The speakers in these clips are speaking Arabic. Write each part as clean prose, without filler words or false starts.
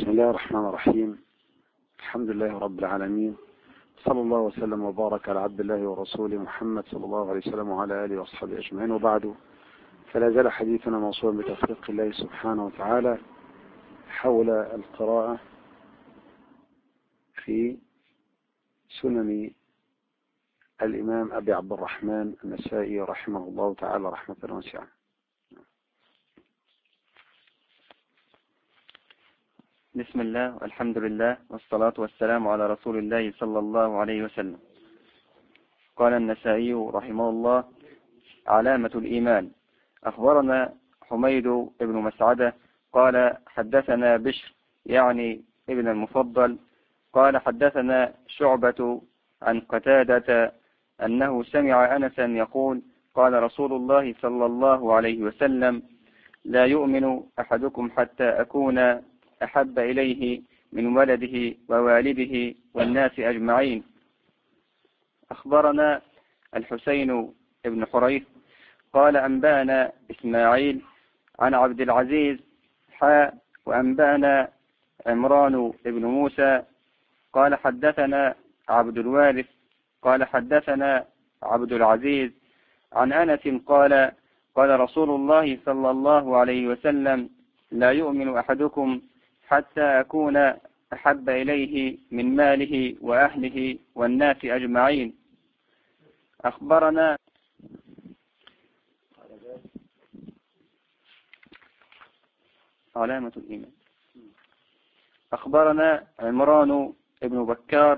بسم الله الرحمن الرحيم. الحمد لله رب العالمين، صلى الله وسلم وبارك على عبد الله ورسوله محمد صلى الله عليه وسلم وعلى آله وأصحابه أجمعين، وبعد، فلا زال حديثنا موصولا بتوفيق الله سبحانه وتعالى حول القراءة في سنن الإمام أبي عبد الرحمن النسائي رحمه الله تعالى رحمة واسعة. بسم الله والحمد لله والصلاة والسلام على رسول الله صلى الله عليه وسلم. قال النسائي رحمه الله: علامة الإيمان. أخبرنا حميد بن مسعدة قال حدثنا بشر يعني ابن المفضل قال حدثنا شعبة عن قتادة أنه سمع أنسا يقول: قال رسول الله صلى الله عليه وسلم: لا يؤمن أحدكم حتى أكون أحب إليه من ولده ووالده والناس أجمعين. أخبرنا الحسين بن حريث قال أنبانا إسماعيل عن عبد العزيز وأنبانا عمران بن موسى قال حدثنا عبد الوارث قال حدثنا عبد العزيز عن أنس قال: قال رسول الله صلى الله عليه وسلم: لا يؤمن أحدكم حتى أكون أحب إليه من ماله وأهله والناس أجمعين. أخبرنا علامة الإيمان. أخبرنا عمران بن بكار: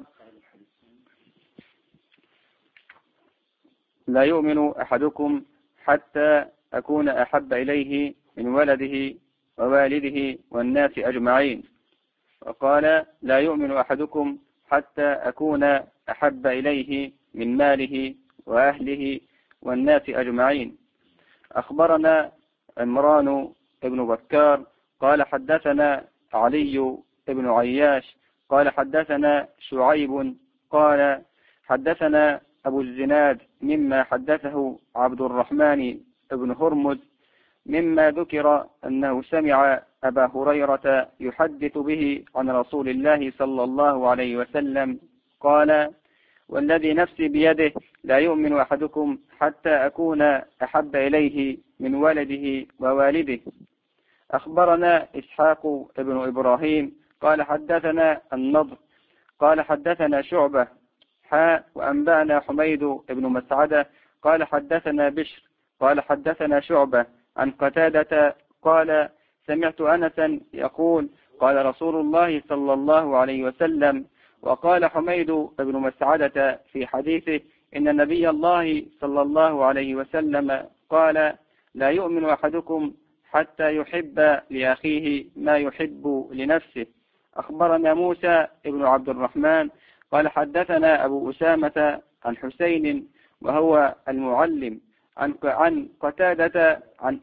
لا يؤمن أحدكم حتى أكون أحب إليه من ولده ووالده والناس أجمعين. وقال: لا يؤمن أحدكم حتى أكون أحب إليه من ماله وأهله والناس أجمعين. أخبرنا عمران بن بكار قال حدثنا علي بن عياش قال حدثنا شعيب قال حدثنا أبو الزناد مما حدثه عبد الرحمن بن هرمز مما ذكر أنه سمع أبا هريرة يحدث به عن رسول الله صلى الله عليه وسلم قال: والذي نفسي بيده لا يؤمن أحدكم حتى أكون أحب إليه من ولده ووالده. أخبرنا إسحاق بن إبراهيم قال حدثنا النضر قال حدثنا شعبة وأنبانا حميد بن مسعدة قال حدثنا بشر قال حدثنا شعبة عن قتادة قال: سمعت أنسا يقول: قال رسول الله صلى الله عليه وسلم. وقال حميد بن مسعدة في حديثه: إن نبي الله صلى الله عليه وسلم قال: لا يؤمن أحدكم حتى يحب لأخيه ما يحب لنفسه. أخبرنا موسى بن عبد الرحمن قال حدثنا أبو أسامة عن حسين وهو المعلم عن قتادة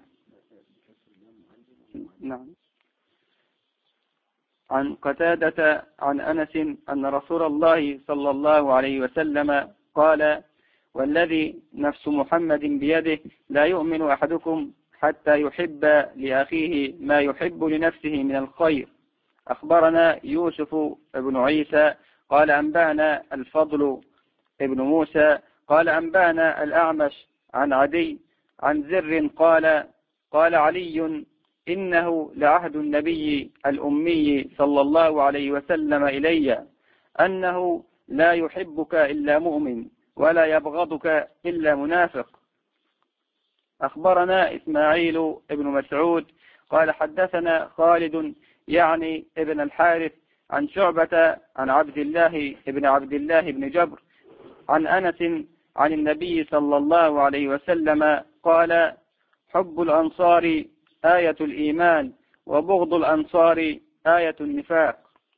عن قتادة عن أنس أن رسول الله صلى الله عليه وسلم قال: والذي نفس محمد بيده لا يؤمن أحدكم حتى يحب لأخيه ما يحب لنفسه من الخير. أخبرنا يوسف بن عيسى قال أنبانا الفضل بن موسى قال أنبانا الأعمش عن عدي عن زر قال علي: إنه لعهد النبي الأمي صلى الله عليه وسلم إلي أنه لا يحبك إلا مؤمن ولا يبغضك إلا منافق. أخبرنا إسماعيل بن مسعود قال حدثنا خالد يعني ابن الحارث عن شعبة عن عبد الله بن جبر عن أنس عن النبي صلى الله عليه وسلم قال: حب الأنصار آية الإيمان وبغض الأنصار آية النفاق.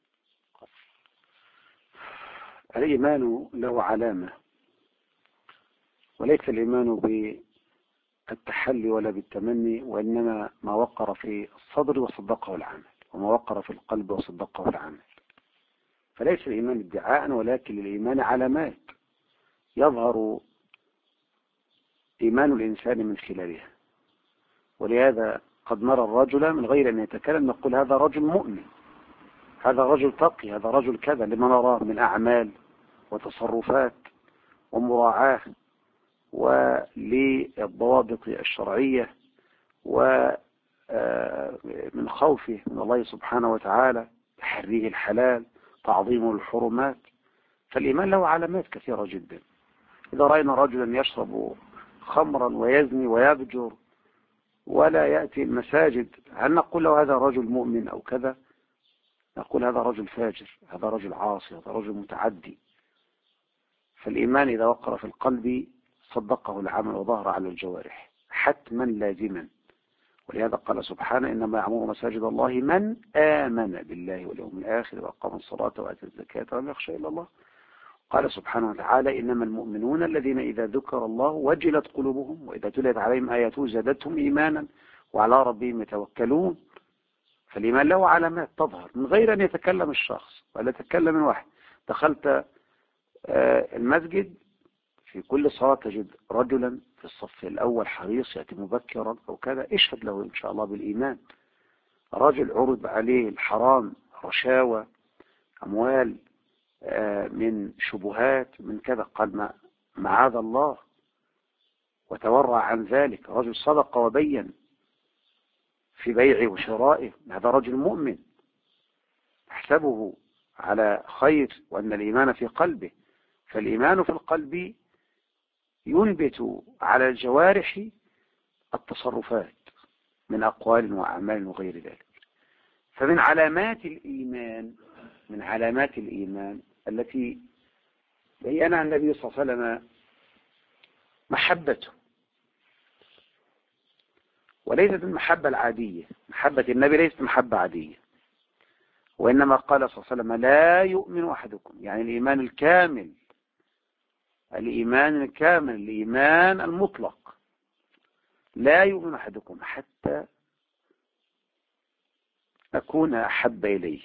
الإيمان له علامة، وليس الإيمان بالتحلي ولا بالتمني، وإنما ما وقر في الصدر وصدقه العمل، وما وقر في القلب وصدقه العمل. فليس الإيمان ادعاء، ولكن الإيمان علامات يظهر إيمان الإنسان من خلالها. ولهذا قد نرى الرجل من غير أن يتكلم نقول هذا رجل مؤمن، هذا رجل تقي، هذا رجل كذا، لما نراه من أعمال وتصرفات ومراعاة وللضوابط الشرعية ومن خوفه من الله سبحانه وتعالى، تحريه الحلال، تعظيم الحرمات. فالإيمان له علامات كثيرة جدا. إذا رأينا رجلا يشرب خمرا ويزني ويبجر ولا يأتي المساجد، هل نقول له هذا رجل مؤمن أو كذا؟ نقول هذا رجل فاجر، هذا رجل عاصي، هذا رجل متعدي. فالإيمان إذا وقر في القلب صدقه العمل وظهر على الجوارح حتما لازما. ولهذا قال سبحانه: إنما يعمر مساجد الله من آمن بالله واليوم الآخر وأقام الصلاة وآتى الزكاة ولم يخشى إلا الله. قال سبحانه وتعالى: إنما المؤمنون الذين إذا ذكر الله وجلت قلوبهم وإذا تليت عليهم آياته زادتهم إيمانا وعلى ربهم يتوكلون. فالإيمان له علامات تظهر من غير أن يتكلم الشخص ولا يتكلم من واحد. دخلت المسجد، في كل صلاة تجد رجلا في الصف الأول حريص يأتي مبكرا أو كذا، اشهد له إن شاء الله بالإيمان. رجل عرض عليه الحرام، رشاوى، أموال من شبهات من كذا، قال معاذ الله وتورع عن ذلك. رجل صدق وبين في بيعه وشرائه، هذا رجل مؤمن تحسبه على خير وأن الإيمان في قلبه. فالإيمان في القلب ينبت على الجوارح التصرفات من أقوال وأعمال وغير ذلك. فمن علامات الإيمان، من علامات الإيمان التي بيّنها النبي صلى الله عليه وسلم محبته، وليست المحبة العادية. محبة النبي ليست محبة عادية، وإنما قال صلى الله عليه وسلم: لا يؤمن أحدكم، يعني الإيمان الكامل، الإيمان الكامل، الإيمان المطلق. لا يؤمن أحدكم حتى أكون أحب إليه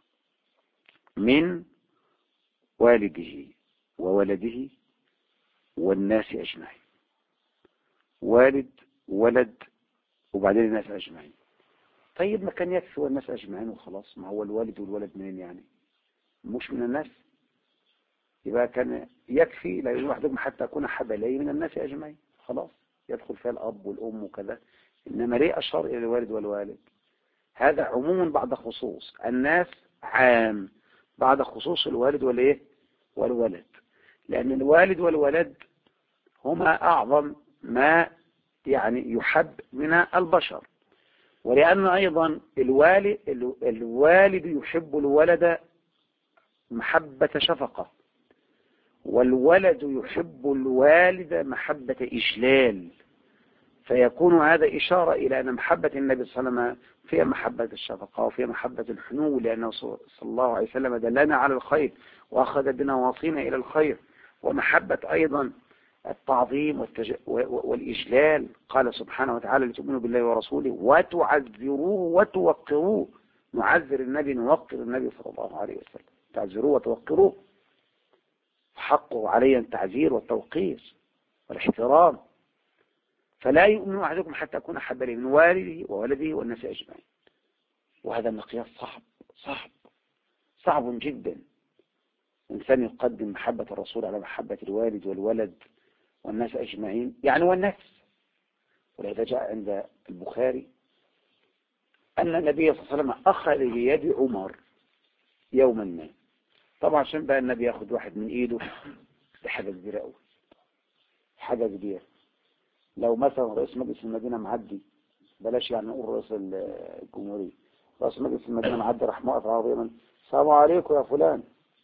من والده وولده والناس أجمعين. والد، ولد، وبعدين الناس أجمعين. طيب ما كان يكفي والناس أجمعين وخلاص؟ ما هو الوالد والولد منين يعني؟ مش من الناس؟ يبقى كان يكفي لا يؤمن أحدكم حتى أكون أحب إليه من الناس أجمعين، خلاص يدخل فيها الأب والأم وكذا. إنما ليه أشار إلى الوالد والوالد؟ هذا عموم بعد خصوص، الناس عام بعد خصوص الوالد والإيه والولد، لأن الوالد والولد هما أعظم ما يعني يحب من البشر. ولأن أيضا الوالد يحب الولد محبة شفقة، والولد يحب الوالد محبة إجلال. فيكون هذا إشارة إلى أن محبة النبي صلى الله عليه وسلم فيها محبة الشفقة وفيها محبة الحنو، لأنه صلى الله عليه وسلم دلنا على الخير وأخذ بنا واصينا إلى الخير. ومحبة أيضا التعظيم والإجلال. قال سبحانه وتعالى: لتؤمنوا بالله ورسوله وتعذروه وتوقروه. نعذر النبي، نوقر النبي صلى الله عليه وسلم. تعذروه وتوقروه، حقه علي التعذير والتوقير والاحترام. فلا يؤمن أحدكم حتى أكون أحب إليه من والده وولده والناس أجمعين. وهذا مقياس صعب جدا. إنسان يقدم محبة الرسول على محبة الوالد والولد والناس أجمعين، يعني والنفس. ولهذا جاء عند البخاري أن النبي صلى الله عليه وسلم أخذ بيد عمر يوما ما. طبعا عشان بقى النبي ياخد واحد من إيده بحاجة كبيرة قوي، حاجة كبيرة. لو مثلا رئيس مجلس المدينة معدي، بلاش يعني نقول رئيس الجمهورية، رئيس مجلس المدينة معدي راح موقف عربية من: السلام عليكم يا فلان.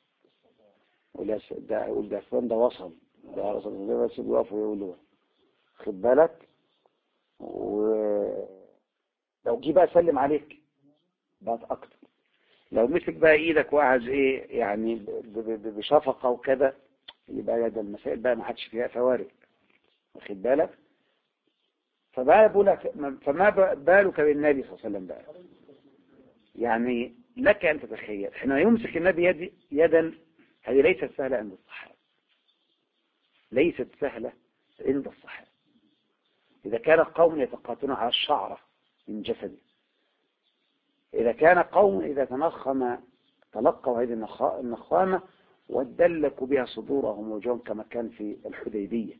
يقول ده فلان ده وصل، ده رئيس المدينة، بس يقف ويقول له خد بالك. ولو جه بقى سلم عليك بقت أكتر. لو مسك بقى إيدك وقعد إيه يعني بشفقة وكذا، يبقى ده المسائل بقى ما حدش فيها فوارق، واخد بالك. فما بالك بالنبي صلى الله عليه وسلم بقى؟ يعني لك أن تتخيل حين يمسك النبي يدا، هذه ليست سهلة عند الصحابة، ليست سهلة عند الصحابة. إذا كان قوم يتقاتلون على الشعرة من جسده، إذا كان قوم إذا تنخم تلقوا هذه النخامة ودلكوا بها صدورهم وجوههم كما كان في الحديبية.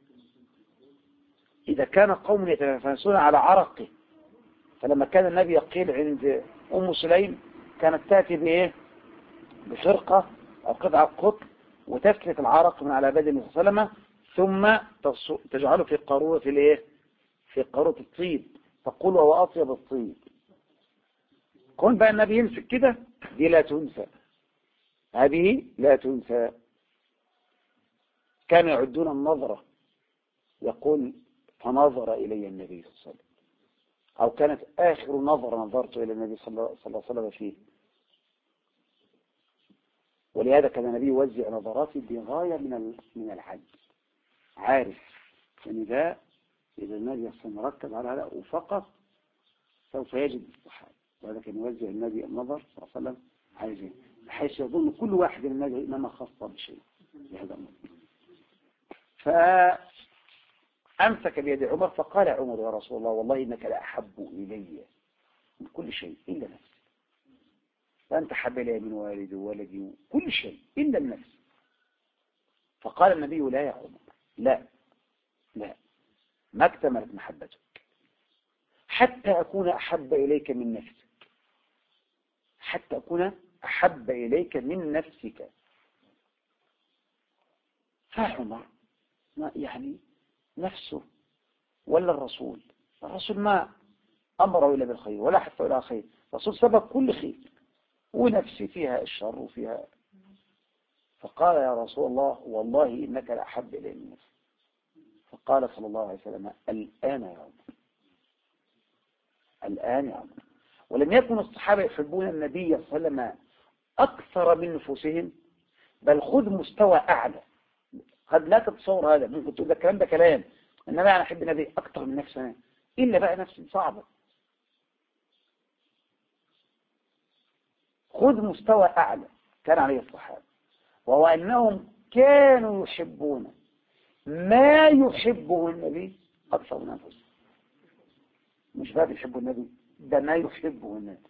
إذا كان قوم يتنافسون على عرقه، فلما كان النبي يقيل عند أم سليم كانت تأتي بإيه؟ بفرقة أو قطعة قطن وتسلك العرق من على بدن النبي صلى الله عليه وسلم، ثم تجعله في قارورة الإيه؟ في قارورة الطيب، تقول وهو أطيب الطيب. كون بقى النبي يمسك كده، دي لا تنسى، هذه لا تنسى. كانوا يعدون النظرة، يقول فنظر إلي النبي صلى الله عليه وسلم، أو كانت آخر نظرة نظرت إلى النبي صلى الله عليه وسلم فيه. ولهذا كان النبي يوزع نظراته بغاية من العجز، عارف يعني ده إذا النبي مركز على هذا وفقط سوف يجد الصحابة. وهذا كان يوزع النبي النظر صلى الله عليه وسلم عايزين، بحيث يظن كل واحد من النبي إنما خاصة بشيء بهذا النظر. فأمسك بيد عمر فقال عمر يا رسول الله والله إنك لأحب إلي من كل شيء إلا نفسي، فأنت حب لي من والدي وولدي وكل شيء إلا النفس. فقال النبي لا يا عمر، لا ما اكتملت محبتك حتى أكون أحب إليك من نفسك، حتى أكون أحب إليك من نفسك. فعمر ما يعني نفسه ولا الرسول ما أمره إلا بالخير ولا حتى إلى خير، الرسول سبب كل خير ونفسي فيها الشر وفيها. فقال يا رسول الله والله إنك لأحب إلي من نفسي. فقال صلى الله عليه وسلم الآن يا عمر، الآن يا عمر. ولم يكن الصحابة يحبون النبي صلى الله عليه وسلم أكثر من نفوسهم، بل خذ مستوى أعلى. قد لا تتصور هذا، ممكن تقول الكلام ده كلام، إنما أنا أحب النبي أكثر من نفسنا، إلا بقى نفسي صعبة. خذ مستوى أعلى كان عليه الصحابة، وهو أنهم كانوا يحبون ما يحبه النبي أكثر من أنفسهم. مش بقى يحبوا النبي، ده ما يحبه النبي.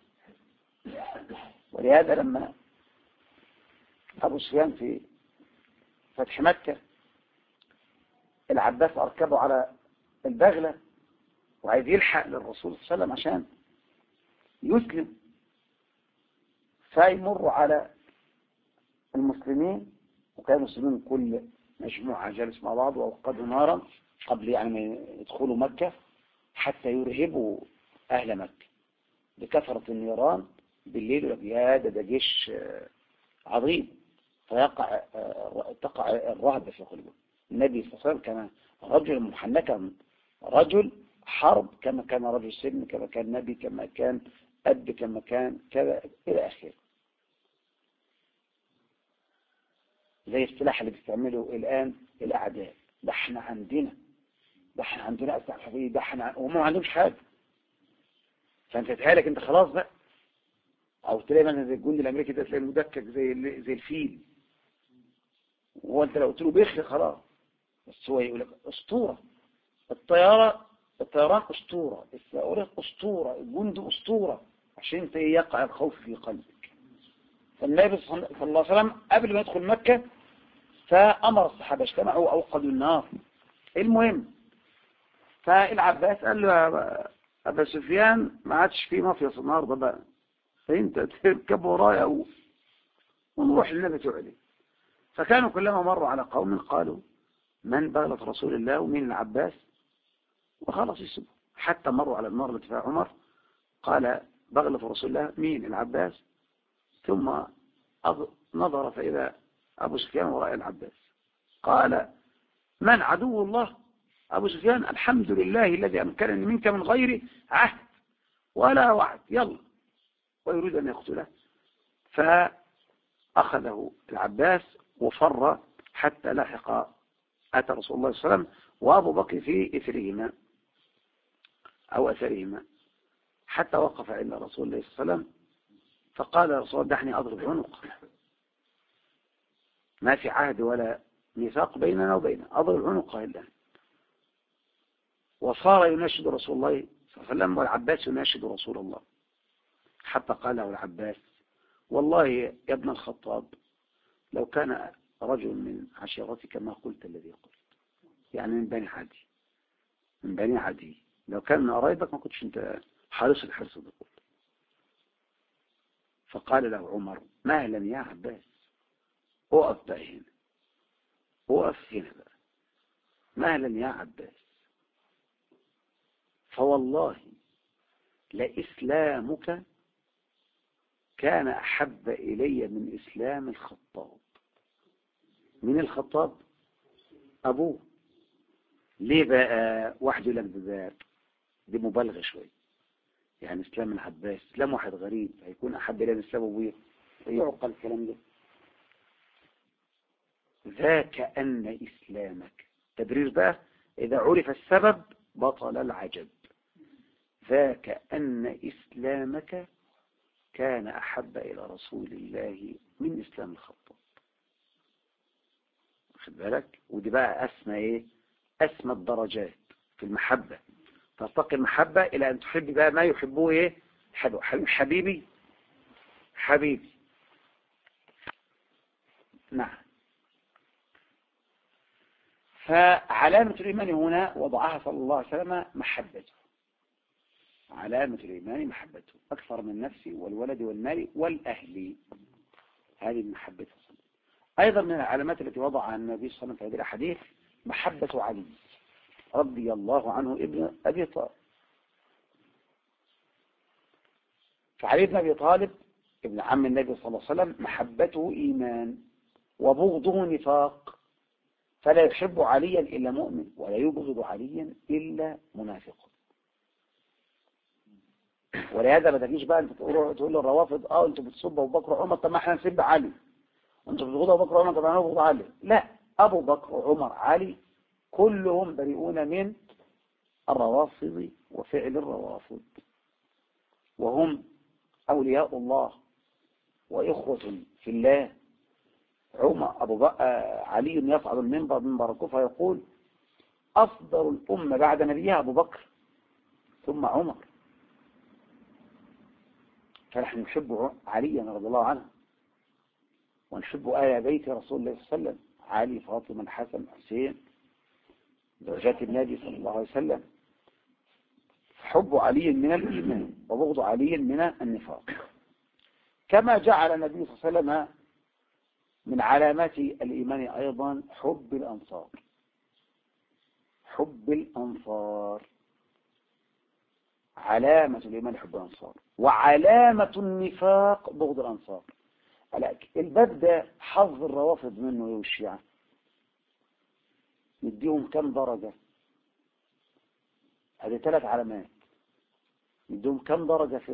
ولهذا لما أبو سفيان في فتح مكة العباس أركبه على البغلة وعايز يلحق للرسول صلى الله عليه وسلم عشان يسلم، فيمر على المسلمين، وكان المسلمين كل مجموعة جالس مع بعض وأوقدوا نارا قبل يعني ما يدخلوا مكة حتى يرهبوا أهل مكة بكثرة النيران بالليل. ده جيش عظيم، تقع الرهبة في قلوبهم. النبي صلى الله عليه وسلم كان رجل محنكا، رجل حرب، كما كان رجل سلم، كما كان نبي، كما كان أب، كما كان كذا إلى آخره. زي السلاح اللي بيستعمله الآن الأعداء، ده احنا عندنا أسلحة حقيقية، ده احنا وهم ما عندهمش حاجة. فأنت تتهالك أنت خلاص بقى، أو تلاقي مثلا زي الجندي الأمريكي ده تلاقي مدكك زي الفيل، وأنت لو قلت له بيخي خلاص. بس هو يقول لك أسطورة، الطيران أسطورة، الصواريخ أسطورة، الجند أسطورة، عشان انت يقع الخوف في قلبك. فالنبي صلى الله عليه وسلم قبل ما يدخل مكة فأمر الصحابة اجتمعوا أوقدوا النار. المهم فالعباس قال له أبا سفيان ما عادش في مافيا النهارده بقى، فانت تركب ورايا ونروح للنبي تعلي. فكانوا كلما مروا على قوم قالوا من بغلة رسول الله ومين العباس، وخلاص يسبوا. حتى مروا على النار التي فيها عمر، قال بغلة رسول الله مين العباس، ثم نظر فإذا أبو سفيان وراء العباس. قال من عدو الله؟ أبو سفيان الحمد لله الذي أمكنني منك من غير عهد ولا وعد، يلا، ويريد أن يقتله. فأخذه العباس وفر حتى لحق أتى رسول الله صلى الله عليه وسلم وأبو بكر في إثرهما أو أثرهما، حتى وقف عند رسول الله صلى الله عليه وسلم فقال يا رسول الله دعني أضرب عنق، ما في عهد ولا ميثاق بيننا وبينه، أضرب عنقه إلا. وصار يناشد رسول الله صلى الله عليه وسلم والعباس يناشد رسول الله، حتى قال له العباس والله يا ابن الخطاب لو كان رجل من عشيرتك ما قلت الذي قلت، يعني من بني عدي، من بني عدي، لو كان من قرايبك ما كنتش انت حارس الحرص ده كله. فقال له عمر مهلا يا عباس، اقف بقى هنا، اقف هنا بقى، مهلا يا عباس، فوالله لإسلامك كان أحب إلي من إسلام الخطاب. من الخطاب؟ أبوه. ليه بقى؟ واحد يقول لك دي مبالغة شوية، يعني إسلام العباس إسلام واحد غريب هيكون أحب إلي من إسلام أبوه؟ يعقل الكلام ده؟ ذاك أن إسلامك، تبرير بقى، إذا عرف السبب بطل العجب. ذاك أن إسلامك كان أحب إلى رسول الله من إسلام الخطاب. واخد بالك؟ ودي بقى أسمى إيه؟ أسمى الدرجات في المحبة. ترتقي المحبة إلى أن تحب بقى ما يحبوه إيه؟ حبيبي حبيبي. نعم. فعلامة الإيمان هنا وضعها صلى الله عليه وسلم محبته. علامة الإيمان محبته أكثر من نفسي والولد والمال والأهل، هذه محبته. أيضا من العلامات التي وضعها النبي صلى الله عليه وسلم في هذه الأحاديث محبة علي رضي الله عنه ابن أبي طالب. فعلي بن أبي طالب ابن عم النبي صلى الله عليه وسلم محبته إيمان وبغضه نفاق، فلا يحب عليا إلا مؤمن ولا يبغض عليا إلا منافق. ولهذا ما تجيش بقى انت تقول للروافض انتوا بتصبوا ابو بكر وعمر، طب ما احنا نسب علي، وانتوا بتبغضوا ابو بكر وعمر، طب احنا نبغض علي. لا، ابو بكر وعمر علي كلهم بريئون من الروافض وفعل الروافض، وهم اولياء الله واخوة في الله. علي يصعد المنبر منبر الكوفة يقول افضل الامه بعد نبيها ابو بكر ثم عمر. فنحن نحب عليا رضي الله عنه، ونحب آل بيت رسول الله صلى الله عليه وسلم، علي فاطمة الحسن حسين زوجات النبي صلى الله عليه وسلم. حب علي من الإيمان وبغض علي من النفاق. كما جعل النبي صلى الله عليه وسلم من علامات الإيمان أيضا حب الأنصار. حب الأنصار علامة الإيمان حب الأنصار، وعلامة النفاق بغض الأنصار. الباب ده حظ الروافض منه والشيعة، نديهم كم درجة؟ هذه 3 علامات. نديهم كم درجة في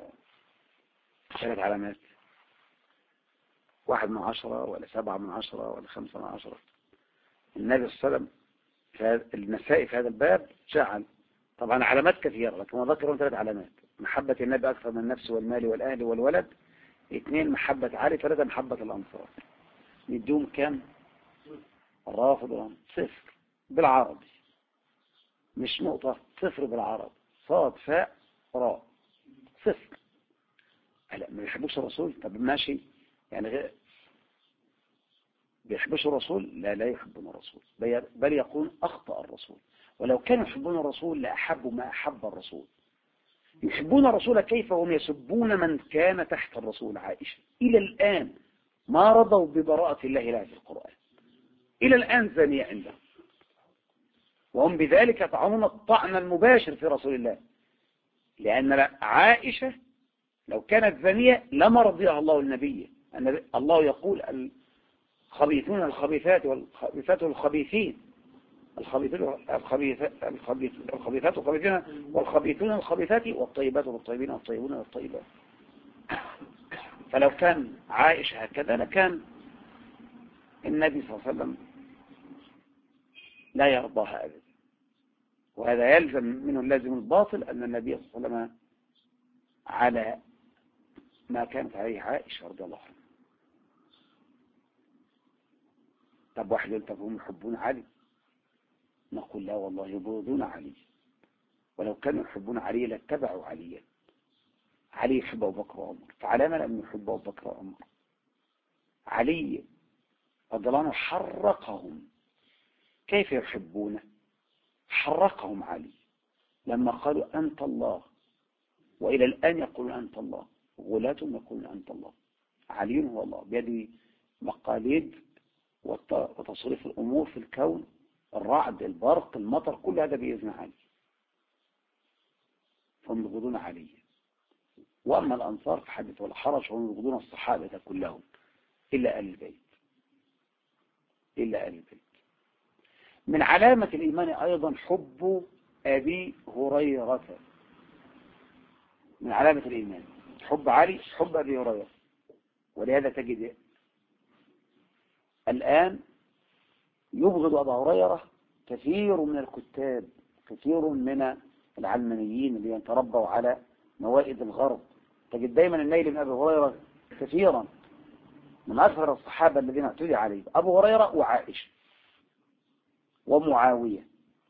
3 علامات؟ 1 من 10 ولا 7 من 10 ولا 5 من 10؟ النبي صلى الله عليه وسلم في النسائي في هذا الباب جعل طبعا علامات كثيرة، لكن ما ذكرهم 3 علامات: محبة النبي أكثر من النفس والمال والأهل والولد، 2 محبة علي، 3 محبة الأنصار. نديهم كم؟ الرافض 0 بالعربي، مش نقطة، 0 بالعربي، صاد فاء راء، 0. لا، ما بيحبوش الرسول. طب ماشي، يعني بيحبوش الرسول؟ لا يحبون الرسول، بل يقول أخطأ الرسول. ولو كانوا يحبون الرسول لأحبوا ما أحب الرسول. يحبون الرسول كيف وهم يسبون من كان تحت الرسول؟ عائشة إلى الآن ما رضوا ببراءة الله لها في القرآن، إلى الآن زانية عندهم، وهم بذلك يطعنون الطعن المباشر في رسول الله. لأن عائشة لو كانت زانية لما رضيها الله النبي. الله يقول الخبيثون الخبيثات والخبيثات الخبيثين، الخبيثات الخبيثين والخبيثون الخبيثات والطيبات والطيبين والطيبون والطيبات. فلو كان عائشة هكذا لكان النبي صلى الله عليه وسلم لا يرضاها أبدا. وهذا يلزم منه اللازم الباطل أن النبي صلى الله عليه وسلم على ما كانت عليه عائشة رضي الله عنها. طب واحد يقول طب هم يحبون علي؟ نقول لا والله، يبغضون علي، ولو كانوا يحبون علي لاتبعوا عليا. علي يحب أبو بكر وعمر، فعلى ما لم يحب أبو بكر وعمر. علي رضي الله عنه حرقهم. كيف يحبونه؟ حرقهم علي لما قالوا أنت الله، وإلى الآن يقولون أنت الله، غلاتهم يقولون أنت الله. علي هو الله، بيده مقاليد وتصريف الأمور في الكون، الرعد، البرق، المطر، كل هذا بإذن علي، فهم يبغضون علي. وأما الأنصار فحدث ولا حرج، هم يبغضون الصحابة كلهم إلا آل البيت، إلا آل البيت. من علامة الإيمان أيضا حب أبي هريرة، من علامة الإيمان حب علي، حب أبي هريرة. ولهذا تجد الآن يبغض أبا هريرة كثير من الكتاب، كثير من العلمانيين اللي يتربوا على موائد الغرب. تجد دايما النيل من أبي هريرة كثيرا، من أكثر الصحابة الذين اعتدي عليه أبو هريرة وعائشة ومعاوية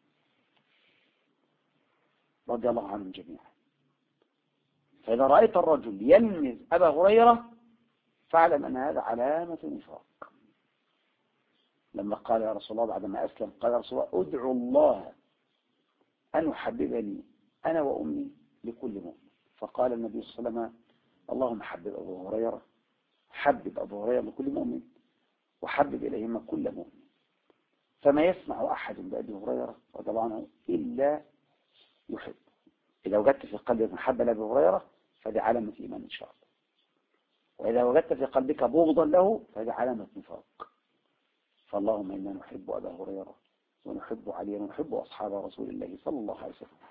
رضي الله عنهم جميعا. فإذا رأيت الرجل يلمز أبا هريرة فاعلم أن هذا علامة نفاق. لما قال يا رسول الله بعدما أسلم، قال يا رسول الله ادعو الله أن يحببني أنا وأمي لكل مؤمن. فقال النبي صلى الله عليه وسلم اللهم حبب أبو هريرة، حبب أبو هريرة لكل مؤمن، وحبب إليهما كل مؤمن. فما يسمع أحد بأبي هريرة رضي الله عنه إلا يحب. إذا وجدت في قلبك محبة لأبي هريرة فهذه علامة إيمان إن شاء الله، وإذا وجدت في قلبك بغضا له فهذه علامة نفاق. فاللهم إنا نحب أبا هريرة ونحب علي ونحب أصحاب رسول الله صلى الله عليه وسلم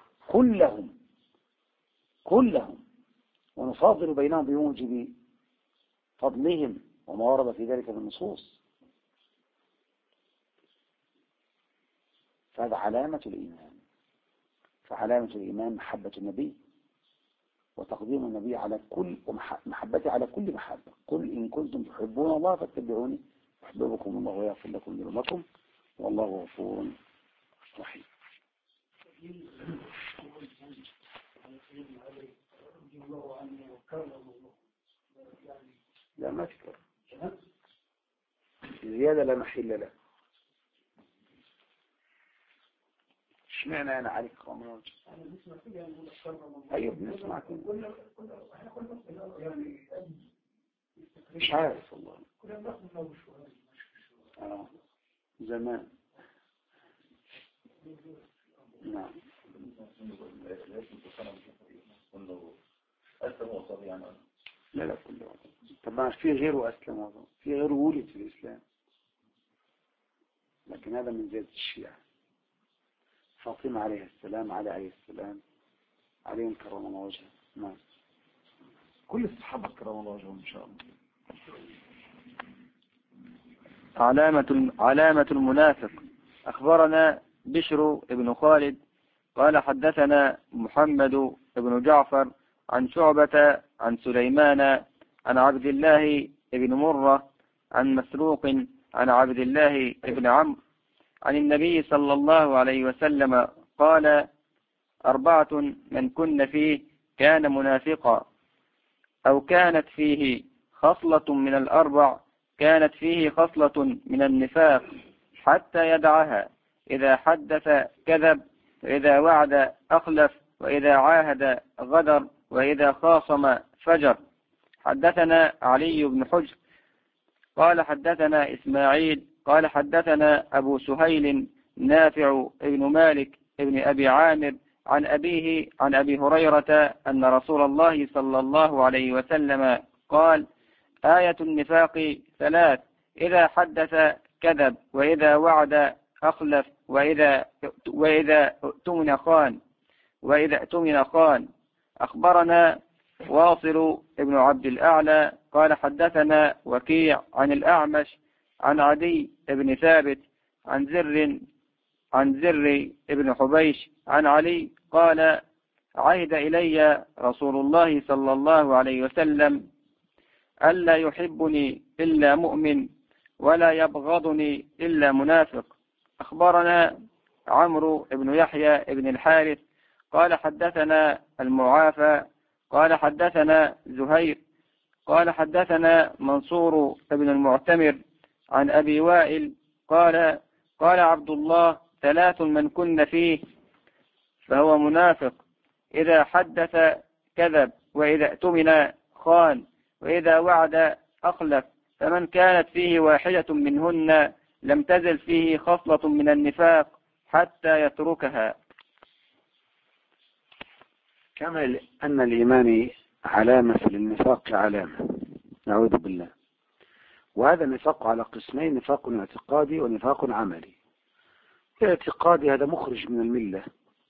كلهم، ونفاضل بينهم بموجب فضلهم وما ورد في ذلك من النصوص. فهذا علامة الإيمان. فعلامة الإيمان محبة النبي وتقديم النبي على كل، ومحبته على كل محبة. قل إن كنتم تحبون الله فاتبعوني يحببكم الله ويغفر لكم ذنوبكم والله غفور رحيم. لا ما تكرر زيادة لا محل له. اشمعنى أنا عليك خمراج؟ أيوة بنسمع كنا، مش عارف والله. زمان نعم. لا كله. طبعا في غيره أسلم وضع. في غيره ولد في الإسلام، لكن هذا من زيادة الشيعة. فاطمة عليه السلام، علي عليه السلام، عليهم كرم الله وجهه. نعم كل الصحابة كرم الله وجههم إن شاء الله. علامة المنافق. أخبرنا بشر بن خالد قال حدثنا محمد بن جعفر عن شعبة عن سليمان عن عبد الله بن مرة عن مسروق عن عبد الله بن عمرو عن النبي صلى الله عليه وسلم قال 4 من كن فيه كان منافقا، أو كانت فيه خصلة من 4 كانت فيه خصلة من النفاق حتى يدعها: إذا حدث كذب، وإذا وعد أخلف، وإذا عاهد غدر، وإذا خاصم فجر. حدثنا علي بن حجر قال حدثنا إسماعيل قال حدثنا أبو سهيل نافع ابن مالك ابن أبي عامر عن أبيه عن أبي هريرة أن رسول الله صلى الله عليه وسلم قال: آية النفاق 3: إذا حدث كذب، وإذا وعد أخلف، وإذا اؤتمن خان. أخبرنا واصل ابن عبد الأعلى قال حدثنا وكيع عن الأعمش عن عدي بن ثابت عن زر ابن حبيش عن علي قال: عهد إلي رسول الله صلى الله عليه وسلم ألا يحبني إلا مؤمن ولا يبغضني إلا منافق. أخبرنا عمرو بن يحيى بن الحارث قال حدثنا المعافى قال حدثنا زهير قال حدثنا منصور بن المعتمر عن أبي وائل قال عبد الله 3 من كن فيه فهو منافق: إذا حدث كذب، وإذا اؤتمن خان، وإذا وعد أخلف. فمن كانت فيه واحدة منهن لم تزل فيه خصلة من النفاق حتى يتركها. كما أن الإيمان علامة للنفاق علامة، نعوذ بالله. وهذا النفاق على قسمين: نفاق اعتقادي ونفاق عملي. الاعتقادي هذا مخرج من الملة،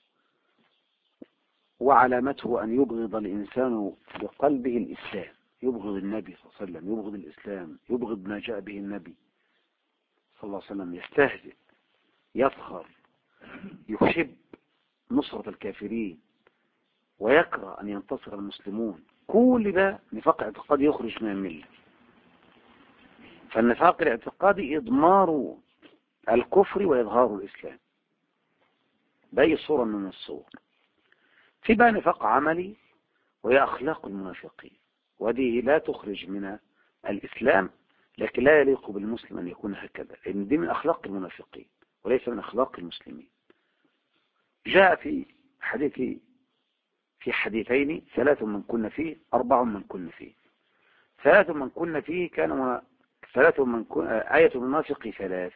وعلامته أن يبغض الإنسان بقلبه الإسلام، يبغض النبي صلى الله عليه وسلم، يبغض الإسلام، يبغض ما جاء به النبي صلى الله عليه وسلم، يستهزئ، يسخر، يحب نصرة الكافرين، ويكره أن ينتصر المسلمون. كل ده نفاق اعتقادي يخرج من الملة. فالنفاق الاعتقادي إضمار الكفر وإظهار الإسلام بأي صورة من الصور. في بقى نفاق عملي، وهي أخلاق المنافقين، وهذه لا تخرج من الإسلام، لكن لا يليق بالمسلم أن يكون هكذا، لأن دي من أخلاق المنافقين وليس من أخلاق المسلمين. جاء في حديثين: 3 من كن فيه، 4 من كن فيه. 3 من كن فيه كانوا 3 من كن آية المنافق 3: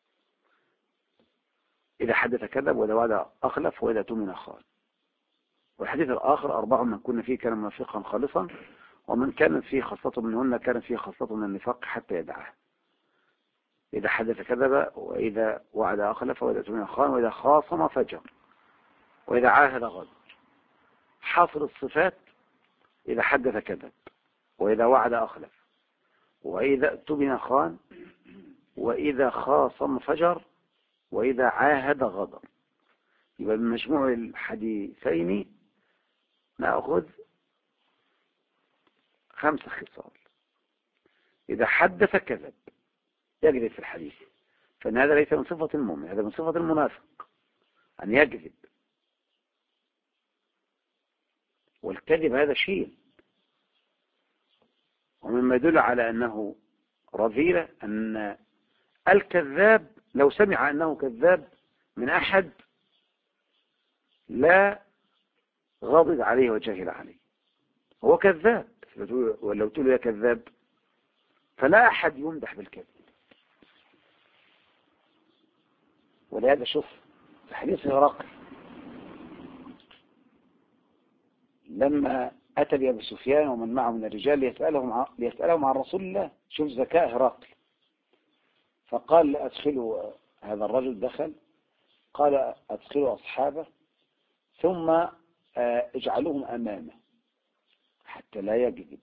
إذا حدث كذب، وإذا وعد أخلف، وإذا اؤتمن خان. والحديث الآخر: 4 من كن فيه كان منافقا خالصا، ومن كانت فيه خاصة منهن كانت فيه خاصة من النفاق حتى يدعها: إذا حدث كذب، وإذا وعد أخلف، وإذا اؤتمن خان، وإذا خاصم فجر، وإذا عاهد غدر. حاصل الصفات: إذا حدث كذب، وإذا وعد أخلف، وإذا اؤتمن خان، وإذا خاصم فجر، وإذا عاهد غدر. يبقى من مجموع الحديثين نأخذ 5 خصال: إذا حدث كذب، يكذب في الحديث، فإن هذا ليس من صفة المؤمن، هذا من صفة المنافق أن يكذب. والكذب هذا شيء، ومما يدل على أنه رذيلة أن الكذاب لو سمع أنه كذاب من أحد لا غضب عليه وجهل عليه، هو كذاب. ولو تقول يا كذاب، فلا أحد يمدح بالكذب. ولهذا شوف في حديث هرقل لما أتى بأبي سفيان ومن معه من الرجال ليسألهم عن رسول الله، شوف ذكاء هرقل، فقال: أدخلوا هذا الرجل. دخل، قال: أدخلوا أصحابه ثم اجعلوهم أمامه حتى لا يكذب،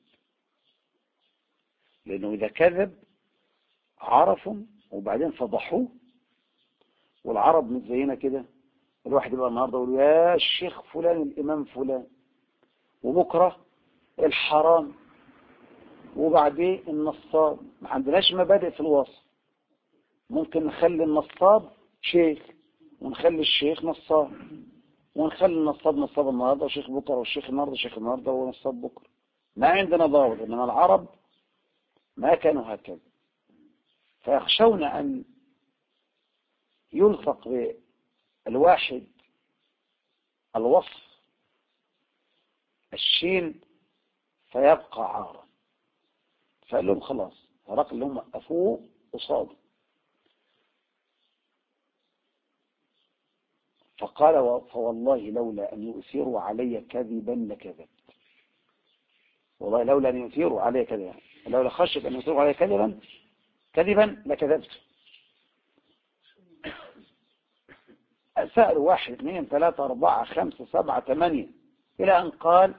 لأنه إذا كذب عرفوا وبعدين فضحوه. والعرب مش زينا كده، الواحد يبقى النهارده يقول يا الشيخ فلان الإمام فلان، وبكرة الحرام، وبعدين النصاب. ما عندناش مبادئ في الوصف. ممكن نخلي النصاب شيخ، ونخلي الشيخ نصاب، ونخلي النصاب نصاب النهارده وشيخ بكره، والشيخ النهارده شيخ النهارده ونصاب بكره. ما عندنا ضابط. انما العرب ما كانوا هكذا، فيخشون ان يلصق بالواحد الوصف الشين فيبقى عارا. فقال لهم خلاص، هرقل لهم وقفوه قصاده، فقال: فوالله لولا أن يؤثروا علي كذبا لكذبت. والله لولا أن يؤثروا علي كذبا، لولا خشيت أن يؤثروا علي كذبا لكذبت. سألوا 1 2 3 4 5 7 8 إلى أن قال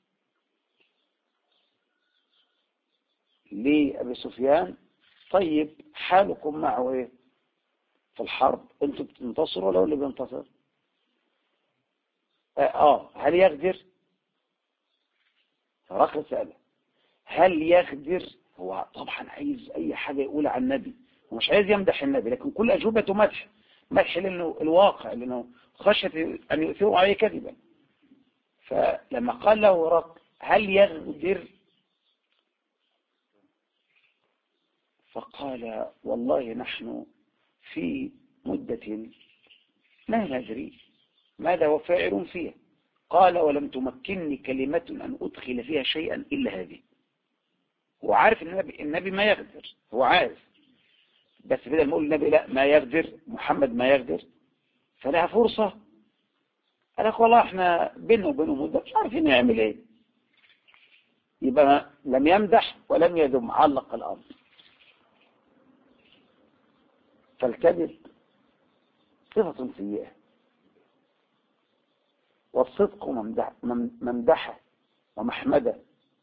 لأبي سفيان: طيب حالكم معه إيه في الحرب؟ أنتم بتنتصروا ولا اللي بينتصر؟ هل يغدر؟ هرقل سأله هل يغدر. هو طبعا عايز أي حاجة يقول عن النبي، ومش عايز يمدح النبي، لكن كل أجوبته مدح لأنه الواقع، لأنه خشية أن يؤثروا عليه كذبا. فلما قال له هرقل هل يغدر؟ فقال والله نحن في مدة لا ندري ماذا هو فاعل فيها. قال ولم تمكنني كلمة أن أدخل فيها شيئا إلا هذه. هو عارف النبي ما يغدر، هو عارف، بس بدل ما يقول النبي لا ما يغدر، محمد ما يغدر، فلها فرصة. قال لك والله احنا بيننا وبينه مدة مش عارفين نعمل ايه. يبقى لم يمدح ولم يذم، علق الأمر. فالكذب صفة سيئة، والصدق ممدحة ومحمدة.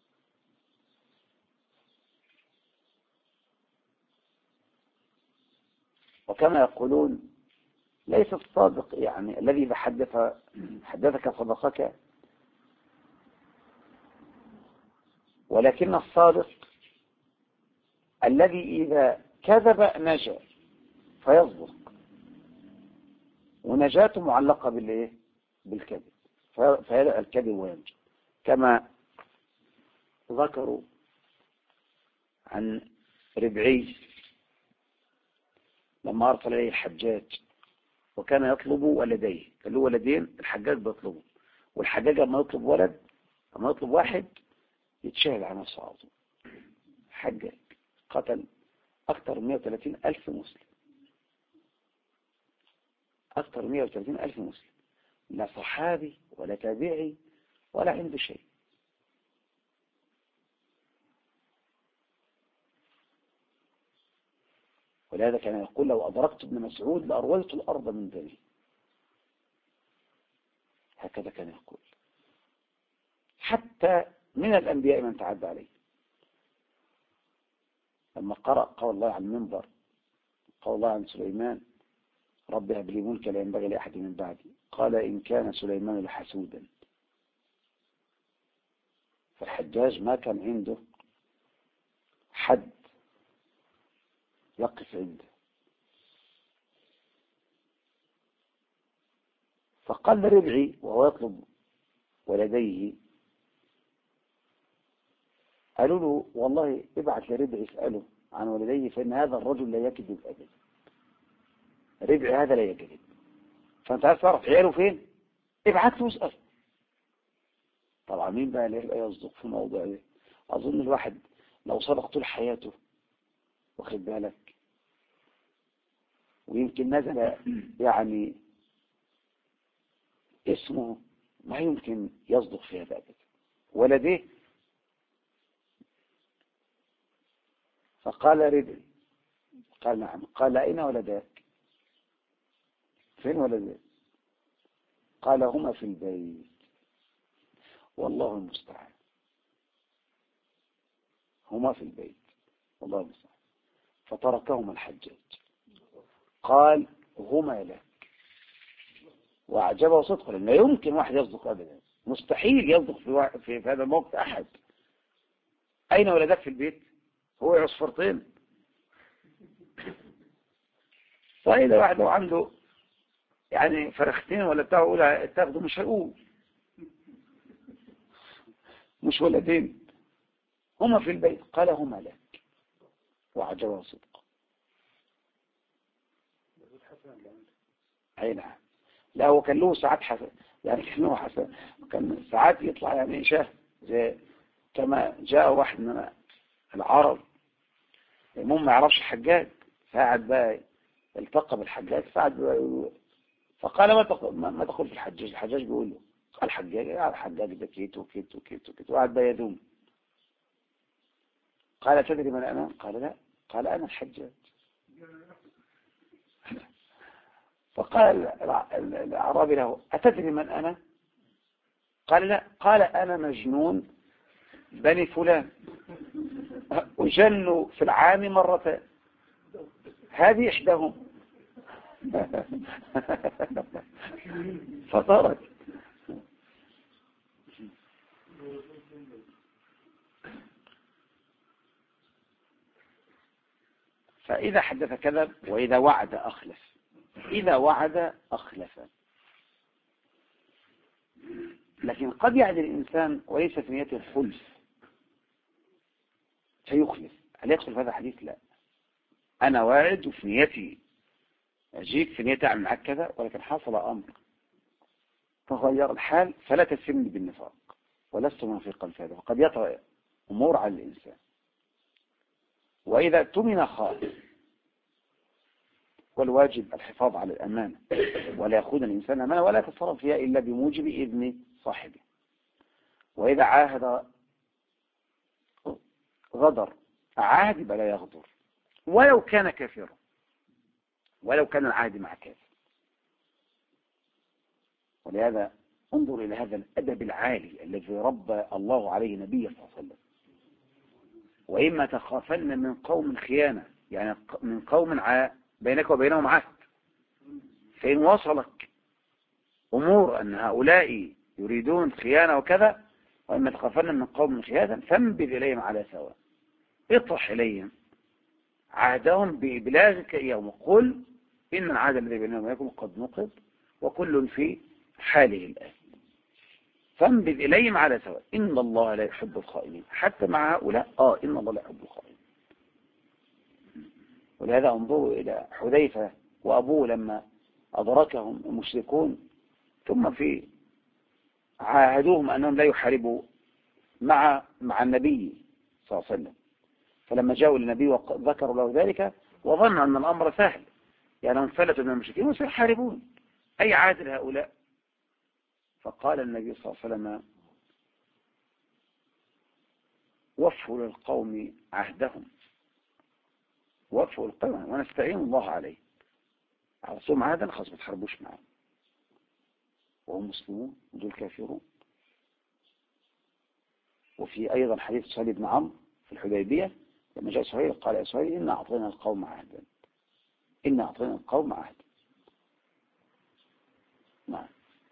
وكما يقولون ليس الصادق يعني الذي إذا حدثك صدقك، ولكن الصادق الذي إذا كذب نجا فيصدق، ونجاته معلقة بالإيه؟ بالكذب، فيدع الكذب وينجو. كما ذكروا عن ربعي لما أرسل إليه الحجاج وكان يطلب ولديه، كان له ولدين الحجاج بيطلبه، والحجاج لما يطلب ولد، لما يطلب واحد يتشهد على نفسه على طول. الحجاج قتل أكثر من 130 ألف مسلم، أكثر من 130 ألف مسلم، لا صحابي ولا تابعي ولا عنده شيء. ولهذا كان يقول لو أدركت ابن مسعود لأرويت الأرض من دمه. هكذا كان يقول. حتى من الأنبياء من تعدى عليه. لما قرأ قول الله عن المنبر، قول الله عن سليمان رب هب لي ملكا لا ينبغي لأحد من بعدي، قال إن كان سليمان لحسودا. فالحجاج ما كان عنده حد يقف عنده، فقال لربعي وهو يطلب ولديه، قالوا له والله ابعث لربعي اسأله عن ولديه فإن هذا الرجل لا يكذب أبدا. ربعي هذا لا يكذب، فأنت عايز تعرف عياله فين؟ ابعث له اسأل. طبعا مين بقى اللي يبقى يصدق في الموضوع ده؟ أظن الواحد لو صدق طول حياته، واخد بالك، ويمكن نزل يعني اسمه، ما يمكن يصدق في هذا أبدا. ولديه. فقال ربعي، قال نعم. قال أين ولداك؟ فين ولداك؟ قال هما في البيت والله المستعان. هما في البيت والله المستعان. فتركهما الحجاج. قال هما لك. وأعجبه صدقه، لأن لا يمكن واحد يصدق أبدا، مستحيل يصدق في هذا الموقف أحد. أين ولدك في البيت؟ هو عصفرتين. فإذا واحد لو عنده يعني فرختين ولا بتاع أولى تاخده مش هيقول، مش ولدين. هما في البيت. قال هما لك. وأعجبه صدقه. أي نعم. لا هو كان له ساعات حسن، يعني كان له حسن، كان ساعات يطلع يعني شاه زي كما جاء واحد من العرب، المهم ما يعرفش الحجاج، فقعد بقى التقى بالحجاج، فقعد فقال ما تقول في الحجاج؟ الحجاج بيقول له قال الحجاج ده كيت وكيت وكيت وكيت، وقعد بقى يدوم. قال تدري من أنا؟ قال لا. قال أنا الحجاج. فقال الأعرابي له أتدري من أنا؟ قال لا. قال أنا مجنون بني فلان، أجن في العام مرتين، هذه إحداهم. فطرت. فإذا حدث كذب، وإذا وعد أخلف. إذا وعد أخلف. لكن قد يعدل الإنسان وليس في نيته الخلف فيخلف. هل يدخل في هذا الحديث؟ لا، أنا واعد وفي نيتي أجيك في نيتي أعمل معك كذا، ولكن حصل أمر تغير الحال فلا تسمني بالنفاق ولست منافقا في هذا، وقد يطرأ أمور على الإنسان. وإذا اؤتمن خان، والواجب الحفاظ على الأمانة ولا يأخذ الإنسان أمانة ولا يتصرف فيها إلا بموجب إذن صاحبه. وإذا عاهد غدر، عاهد بلا يغدر ولو كان كافرا، ولو كان العهد مع كافر. ولهذا انظر إلى هذا الأدب العالي الذي ربى الله عليه نبيه صلى الله عليه وسلم. وإما تخافن من قوم خيانة، يعني من قوم بينك وبينهم عهد، فإن وصلك أمور أن هؤلاء يريدون خيانة وكذا، وإما تخافن من قوم خيانة فانبذ إليهم على سواء، اطرح إليهم عهدهم بإبلاغك إياهم وقل إن العهد الذي بينهم وبينكم قد نقض وكل في حاله الآن، فانبذ إليهم على سواء إن الله لا يحب الخائنين. حتى مع هؤلاء إن الله لا يحب الخائنين. ولهذا انظروا إلى حذيفة وأبوه لما أدركهم المشركون ثم في عاهدوهم أنهم لا يحاربوا مع النبي صلى الله عليه وسلم، فلما جاءوا للنبي وذكروا له ذلك وظن أن الأمر سهل، يعني هم فلتوا من المشركين وسيحاربون أي عهد لهؤلاء. فقال النبي صلى الله عليه وسلم وفوا للقوم عهدهم، وفوا القوم ونستعين الله عليه، عرصوا عهدا خلاص ما تحاربوش معه، وهم مسلمون ودول كافرون. وفي أيضا حديث سهيل بن عمرو في الحديبية لما جاء سهيل قال يا سهيل إنا أعطينا القوم عهدا، إنا أعطينا القوم عهدا. نعم.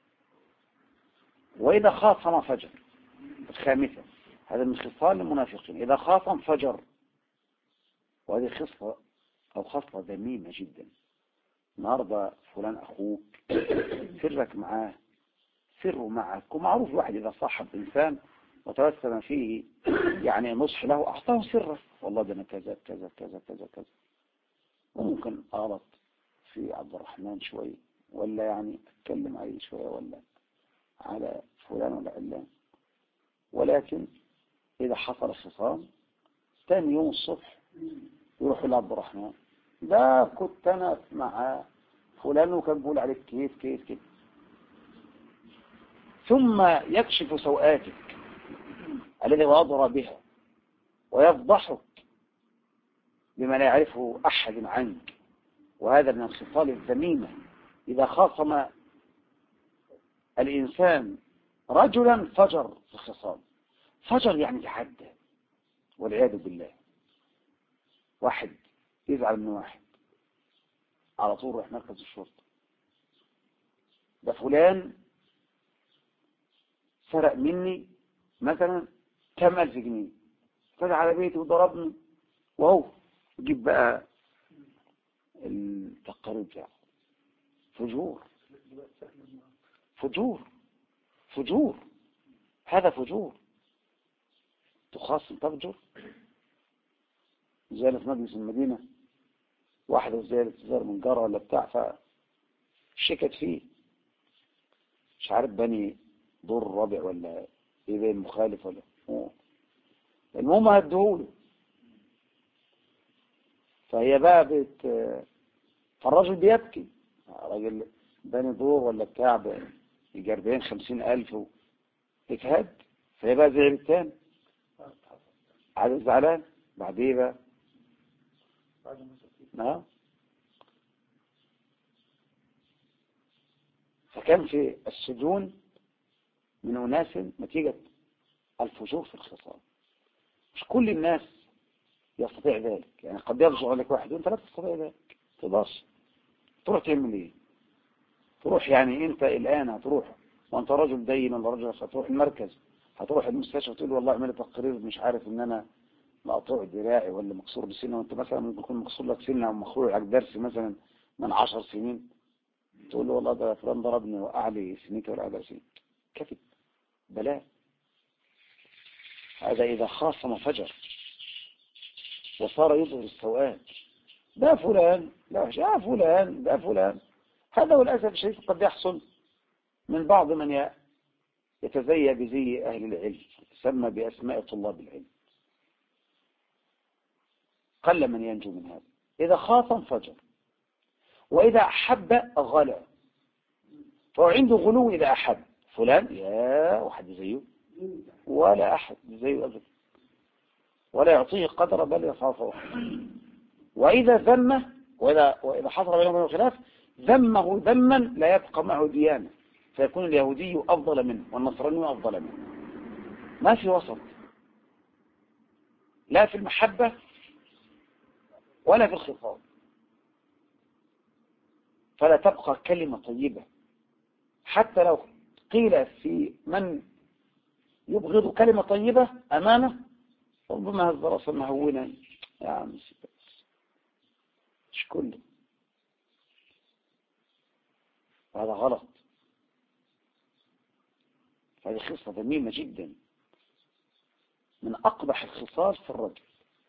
وإذا خاصم فجر. الخامسة، هذا من خصال المنافقين، إذا خاصم فجر، وهذه خصلة أو خصلة ذميمة جدا. النهارده فلان أخوك سرك معاه، سره معك، ومعروف الواحد إذا صاحب إنسان وتوسم فيه يعني نصح له أعطاه سره، والله ده أنا كذا كذا كذا كذا كذا، وممكن أغلط في عبد الرحمن شوي، ولا يعني أتكلم عليه شوية، ولا على فلان ولا علان، ولكن إذا حصل الخصام ثاني يوم الصبح يروح لعبد الرحمن ده كنت أنا مع فلان وكان بقول عليك كيف كيف كيف، ثم يكشف سوءاتك الذي وأضرى بها ويفضحك بما لا يعرفه أحد عنك. وهذا من الخصال الذميمة. إذا خاصم الإنسان رجلا فجر في الخصام، فجر يعني تعدى والعياذ بالله. واحد يزعل من واحد على طول راح مركز الشرطة، ده فلان سرق مني مثلا 10,000 جنيه، فتح على بيتي وضربني، وهو يجيب بقى التقارير بتاعه. فجور فجور فجور، هذا فجور. تخاصم تفجر. زي في مجلس المدينة واحدة زي من جارة ولا بتاع فشكت فيه، مش عارف بني دور رابع ولا ايه، بين مخالف ولا المهم هدهوله. فهي بقى فالراجل بيبكي، راجل بني دور ولا بتاع يجي 40-50 ألف يتهد. فهي بقى زعل التاني، عاد زعلان بعد ايه بقى؟ نعم. فكان في السجون من أناس نتيجة الفجور في الخصام. مش كل الناس يستطيع ذلك، يعني قد يفجر لك واحد وانت لا تستطيع ذلك، تقدرش. تروح تعمل ايه؟ تروح يعني انت الآن هتروح وانت رجل دين ولا رجل، هتروح المركز، هتروح المستشفى تقول والله اعمل تقرير مش عارف ان انا مقطوع دراعي ولا مكسور بسنه، وانت مثلا ممكن يكون مكسور لك سنه او مخروع لك درس مثلا من 10 سنين، تقول له والله ده فلان ضربني وقع لي سنتي ولا 4 سنين. كذب بلاء. هذا إذا خاصم فجر وصار يظهر السوءات، ده فلان، لا يا فلان، ده فلان. هذا والأسف الشديد قد يحصل من بعض من يتزيى بزي أهل العلم، يسمى بأسماء طلاب العلم. قل من ينجو من هذا. إذا خاصم فجر، وإذا أحب غلى، فهو عنده غلو. إذا أحب فلان، يا واحد زيه، ولا أحد زيه أبدا، ولا يعطيه قدر بل يصافه. وإذا ذمه، وإذا حصل بينهم وبين الخلاف، ذمه ذما لا يبقى معه ديانة، فيكون اليهودي أفضل منه والنصراني أفضل منه. ما في وسط، لا في المحبة ولا في الخطاب. فلا تبقى كلمة طيبة، حتى لو قيل في من يبغض كلمة طيبة أمانة، ربما هذا رأسا مهونا، يا عم مش كله. وهذا غلط. هذه خصلة ذميمة جدا، من أقبح الخصال في الرجل،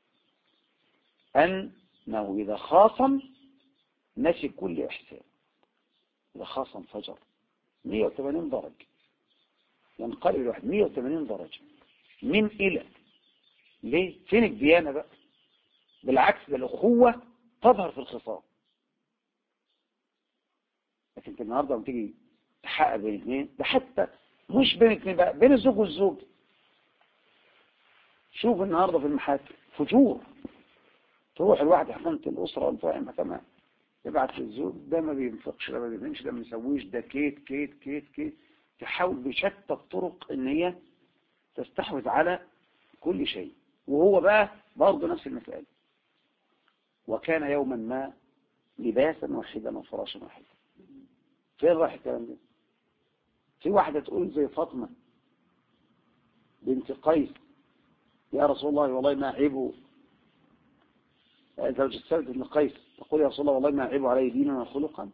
أنه إذا خاصم نسي كل إحسان. إذا خاصم فجر 180 درجة، ينقلب الواحد 180 درجة من إلى. ليه؟ فين الديانة بقى؟ بالعكس، ده الأخوة تظهر في الخصام. لكن انت النهارده لما تيجي تحقق بين اثنين، ده حتى مش بين اثنين بقى، بين الزوج والزوج. شوف النهارده في المحاكم فجور، تروح الواحد حكمة الأسرة والفاهمة تمام، يبعت للزوج، ده ما بينفقش، ده ما بيفهمش، ده ما يسويش، ده كيت كيت كيت كيت. تحاول بشتى الطرق ان هي تستحوذ على كل شيء، وهو بقى برضه نفس المسألة. وكان يوما ما لباسا واحدا وفراشا واحدا. فين راح الكلام ده؟ في واحدة تقول زي فاطمة بنت قيس، يا رسول الله والله ما عيبه، زوجة ثابت بن قيس، تقول يا رسول الله والله ما عيبه علي دينا وخلقا،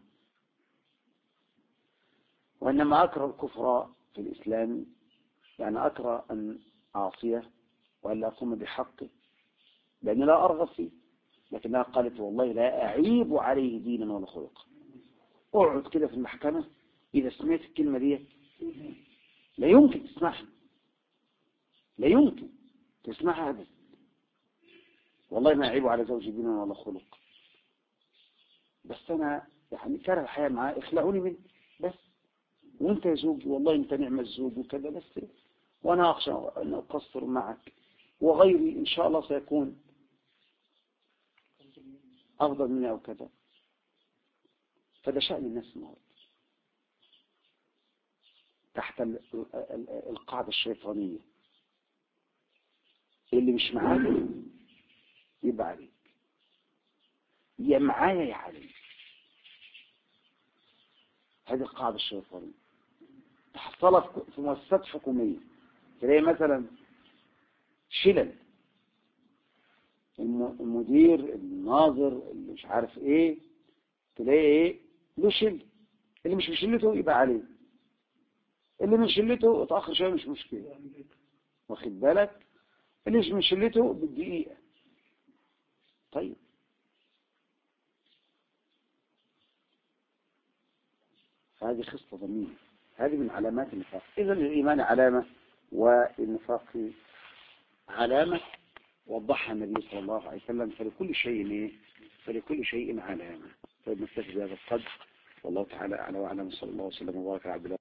وإنما أكره الكفر في الإسلام، يعني أكره أن أعصيه وأن لا أقوم بحقه لأني لا أرغب فيه. لكنها قالت والله لا أعيب عليه دينا ولا خلقا. اقعد كده في المحكمة، إذا سمعت الكلمة دي لا يمكن تسمعها، لا يمكن تسمعها أبدا. والله ما أعيب على زوجي دينا ولا خلق، بس أنا يعني كره الحياة معاه، اخلعوني منه بس. وانت يا زوجي والله انت نعم الزوج وكذا، بس وانا اخشى ان اقصر معك، وغيري ان شاء الله سيكون افضل مني او كذا. فده شأن الناس النهارده تحت القاعدة الشيطانية، اللي مش معاك يبقى عليك، يا معايا يا عليك. هذه القاعدة الشيطانية تحصلت في مؤسسات حكومية، تلاقي مثلا شلل، المدير الناظر اللي مش عارف ايه، تلاقي ايه له شل، اللي مش بشلته يبقى عليه، اللي من شلته اتأخر شوية مش مشكلة، واخد بالك، اللي مش من شلته بالدقيقة. طيب هذه خصلة ذميمة، هذه من علامات النفاق. إذا الإيمان علامة والنفاق علامة، وضحها النبي صلى الله عليه وسلم. فلكل شيء علامة. طيب نكتفي بهذا القدر، والله تعالى أعلى وأعلم. صلى الله وسلم وبارك على عبد الله